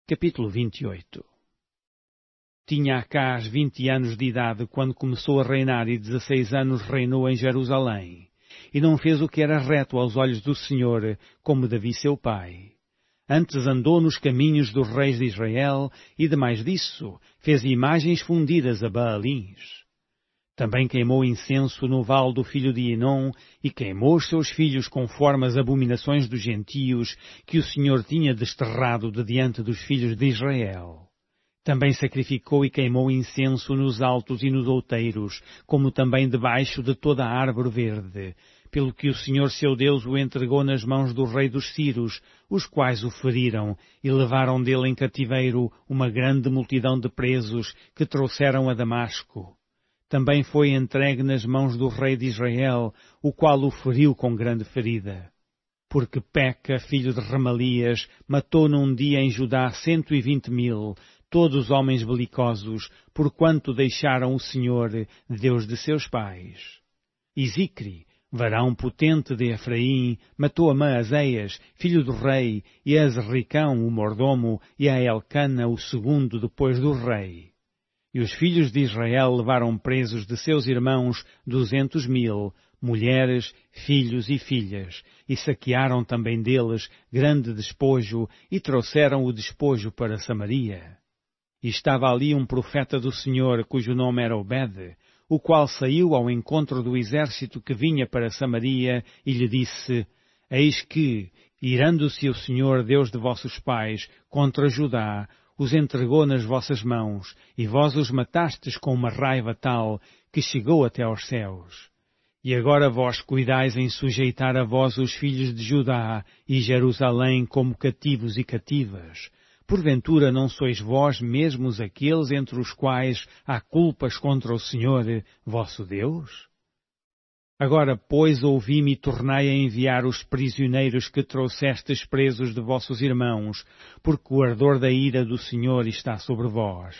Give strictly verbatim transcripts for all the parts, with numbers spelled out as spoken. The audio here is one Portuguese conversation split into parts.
Capítulo vinte e oito. Tinha Acás vinte anos de idade quando começou a reinar e dezesseis anos reinou em Jerusalém. E não fez o que era reto aos olhos do Senhor, como Davi seu pai. Antes andou nos caminhos dos reis de Israel e, demais disso, fez imagens fundidas a Baalins. Também queimou incenso no vale do filho de Inom e queimou os seus filhos conforme as abominações dos gentios que o Senhor tinha desterrado de diante dos filhos de Israel. Também sacrificou e queimou incenso nos altos e nos outeiros, como também debaixo de toda a árvore verde, pelo que o Senhor seu Deus o entregou nas mãos do rei dos Sírios, os quais o feriram e levaram dele em cativeiro uma grande multidão de presos que trouxeram a Damasco. Também foi entregue nas mãos do rei de Israel, o qual o feriu com grande ferida. Porque Peca, filho de Remalias, matou num dia em Judá cento e vinte mil, todos homens belicosos, porquanto deixaram o Senhor, Deus de seus pais. E Zicri, varão potente de Efraim, matou a Maazéias, filho do rei, e a Azricão, o mordomo, e a Elcana, o segundo depois do rei. E os filhos de Israel levaram presos de seus irmãos duzentos mil, mulheres, filhos e filhas, e saquearam também deles grande despojo, e trouxeram o despojo para Samaria. E estava ali um profeta do Senhor, cujo nome era Obed, o qual saiu ao encontro do exército que vinha para Samaria, e lhe disse: Eis que, irando-se o Senhor, Deus de vossos pais, contra Judá, os entregou nas vossas mãos, e vós os matastes com uma raiva tal, que chegou até aos céus. E agora vós cuidais em sujeitar a vós os filhos de Judá e Jerusalém como cativos e cativas. Porventura não sois vós mesmos aqueles entre os quais há culpas contra o Senhor, vosso Deus? Agora, pois, ouvi-me e tornai a enviar os prisioneiros que trouxestes presos de vossos irmãos, porque o ardor da ira do Senhor está sobre vós.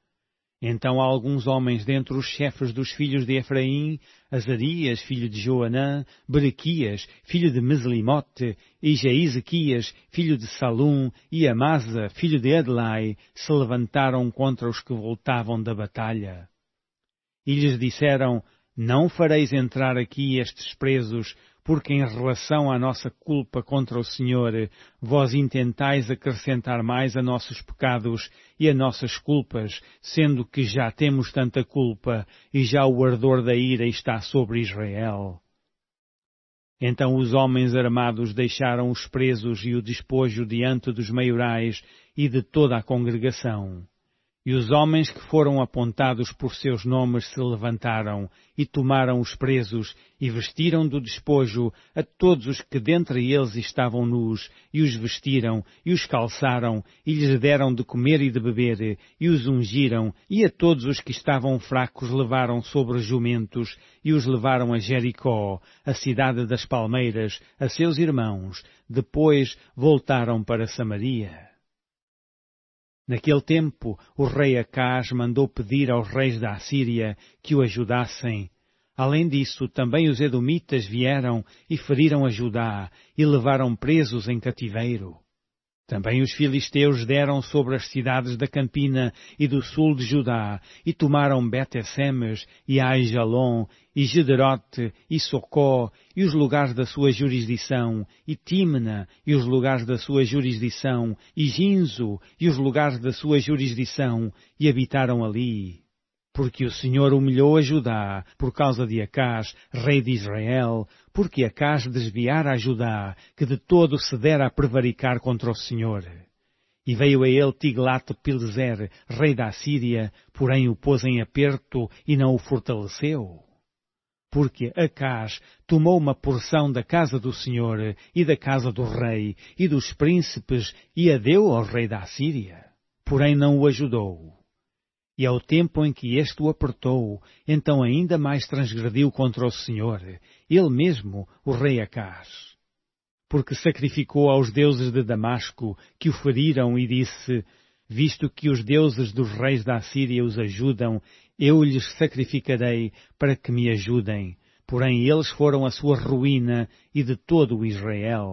Então alguns homens dentre os chefes dos filhos de Efraim, Azarias, filho de Joanã, Berequias, filho de Meslimote, e Jeezequias, filho de Salum, e Amasa, filho de Adlai, se levantaram contra os que voltavam da batalha. E lhes disseram: Não fareis entrar aqui estes presos, porque em relação à nossa culpa contra o Senhor, vós intentais acrescentar mais a nossos pecados e a nossas culpas, sendo que já temos tanta culpa e já o ardor da ira está sobre Israel. Então os homens armados deixaram os presos e o despojo diante dos maiorais e de toda a congregação. E os homens que foram apontados por seus nomes se levantaram e tomaram os presos e vestiram do despojo a todos os que dentre eles estavam nus, e os vestiram e os calçaram e lhes deram de comer e de beber, e os ungiram, e a todos os que estavam fracos levaram sobre jumentos e os levaram a Jericó, a cidade das palmeiras, a seus irmãos. Depois voltaram para Samaria. Naquele tempo, o rei Acás mandou pedir aos reis da Assíria que o ajudassem. Além disso, também os edomitas vieram e feriram a Judá e levaram presos em cativeiro. Também os filisteus deram sobre as cidades da Campina e do sul de Judá, e tomaram Bet-Semes, e Aijalon, e Gederote, e Socó, e os lugares da sua jurisdição, e Timna, e os lugares da sua jurisdição, e Ginzo, e os lugares da sua jurisdição, e habitaram ali. Porque o Senhor humilhou a Judá por causa de Acás, rei de Israel, porque Acás desviara a Judá, que de todo se dera a prevaricar contra o Senhor. E veio a ele Tiglat-Pileser, rei da Assíria, porém o pôs em aperto e não o fortaleceu. Porque Acás tomou uma porção da casa do Senhor e da casa do rei e dos príncipes e a deu ao rei da Assíria, porém não o ajudou. E ao tempo em que este o apertou, então ainda mais transgrediu contra o Senhor, ele mesmo, o rei Acás. Porque sacrificou aos deuses de Damasco, que o feriram, e disse: Visto que os deuses dos reis da Assíria os ajudam, eu lhes sacrificarei para que me ajudem. Porém eles foram a sua ruína e de todo o Israel.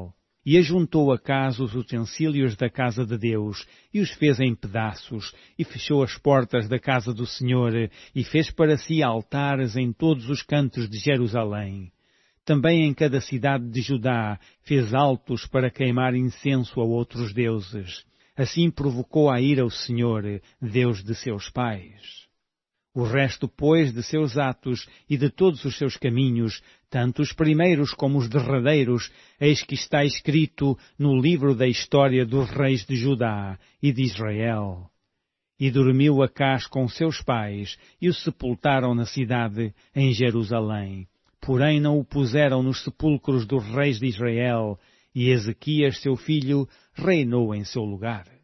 e ajuntou a casa os utensílios da casa de Deus, e os fez em pedaços, e fechou as portas da casa do Senhor, e fez para si altares em todos os cantos de Jerusalém. Também em cada cidade de Judá fez altos para queimar incenso a outros deuses. Assim provocou a ira o Senhor, Deus de seus pais. O resto, pois, de seus atos e de todos os seus caminhos, tanto os primeiros como os derradeiros, eis que está escrito no livro da história dos reis de Judá e de Israel. E dormiu Acás com seus pais, e o sepultaram na cidade, em Jerusalém. Porém não o puseram nos sepulcros dos reis de Israel, e Ezequias, seu filho, reinou em seu lugar.